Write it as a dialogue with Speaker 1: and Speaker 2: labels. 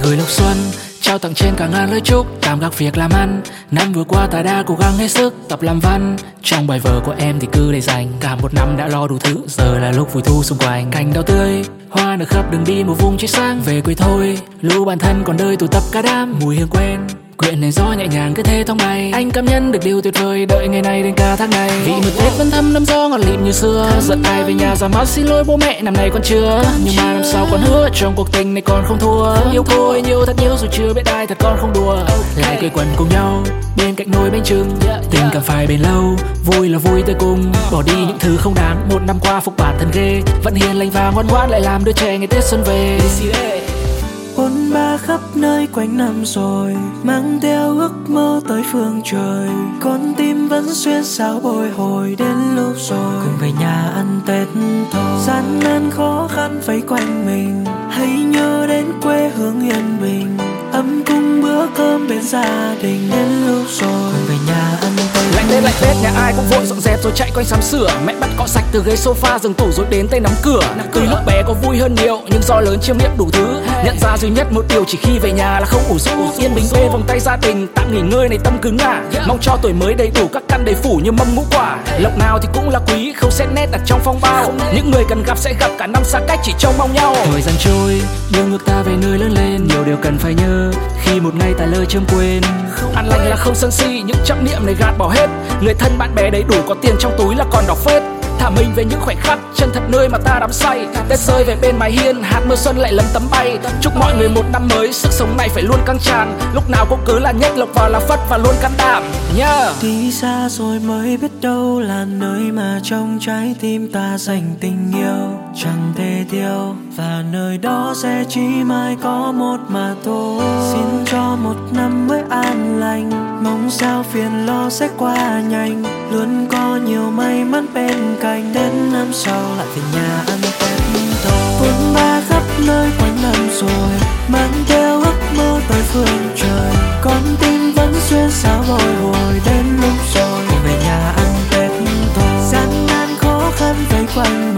Speaker 1: cười lộc xuân, trao tặng trên cả ngàn lời chúc, tạm gác việc làm ăn. Năm vừa qua ta đã cố gắng hết sức tập làm văn. Trong bài vở của em thì cứ để dành, cả một năm đã lo đủ thứ, giờ là lúc vui thu xung quanh. Cành đào tươi, hoa nở khắp đường đi một vùng trái sáng. Về quê thôi, lũ bản thân còn đời tụ tập cả đám. Mùi hương quen, quyện này gió nhẹ nhàng cứ thế thong bay. Anh cảm nhận được điều tuyệt vời, đợi ngày này đến cả tháng ngày. Vì một Tết vẫn thăm năm gió ngọt lịm như xưa. Giận ai về nhà ra mắt xin lỗi bố mẹ, năm nay con chưa. Nhưng mà năm sau con hứa trong cuộc tình này con không thua. Yêu cô ấy nhiều thật nhiều dù chưa biết ai thật con không đùa. Lại quây quần cùng nhau bên cạnh nồi bánh chưng, tình cảm phải bền lâu, vui là vui tới cùng. Bỏ đi những thứ không đáng, một năm qua phục bản thân ghê. Vẫn hiền lành và ngoan ngoãn lại làm đứa trẻ ngày Tết xuân về.
Speaker 2: Bôn ba khắp nơi quanh năm rồi, mang theo ước mơ tới phương trời. Con tim vẫn xuyên sao bồi hồi đến lúc rồi cùng về nhà ăn Tết thôi. Gian nan khó khăn vây quanh mình, hãy nhớ đến quê hương yên bình. Ấm cúng bữa cơm bên gia đình đến lúc rồi cùng về nhà ăn Tết.
Speaker 1: Lạnh Tết nhà ai cũng vội dọn dẹp rồi chạy quanh sắm sửa. Mẹ bắt cọ sạch từ ghế sofa giường tủ rồi đến tay nắm cửa. Từ lúc bé có vui hơn nhiều nhưng do lớn chiêm nghiệm đủ thứ. Nhận ra duy nhất một điều chỉ khi về nhà là không ủ rũ. Yên bình bên vòng tay gia đình, tạm nghỉ ngơi này tâm cứng ngả. Mong cho tuổi mới đầy đủ các căn đầy phủ như mâm ngũ quả. Lộc nào thì cũng là quý, không xét nét đặt trong phong bao. Những người cần gặp sẽ gặp, cả năm xa cách chỉ trông mong nhau. Thời gian trôi, đưa ngược ta về nơi lớn lên. Nhiều điều cần phải nhớ khi một ngày ta lơ chớm quên. An lành là không sân si, những chấp niệm này gạt bỏ hết. Người thân bạn bè đầy đủ, có tiền trong túi là còn đọc phết. Thả mình về những khoảnh khắc chân thật nơi mà ta đắm say. Tết rơi về bên mái hiên, hạt mưa xuân lại lấm tấm bay. Chúc mọi người một năm mới, sức sống này phải luôn căng tràn. Lúc nào cũng cứ là nhất lộc vào là phất và luôn can đảm nha.
Speaker 2: Đi xa rồi mới biết đâu là nơi mà trong trái tim ta dành tình yêu chẳng thể tiêu. Và nơi đó sẽ chỉ mãi có một mà thôi. Xin cho một năm mới an lành, mong sao phiền lo sẽ qua nhanh. Luôn có nhiều may mắn bên cạnh, đến năm sau lại về nhà ăn Tết thôi. Bôn ba khắp nơi quanh năm rồi, mang theo ước mơ tới phương trời. Con tim vẫn xuyên sao bồi hồi đến lúc rồi cùng về nhà ăn Tết thôi. Gian nan khó khăn vây quanh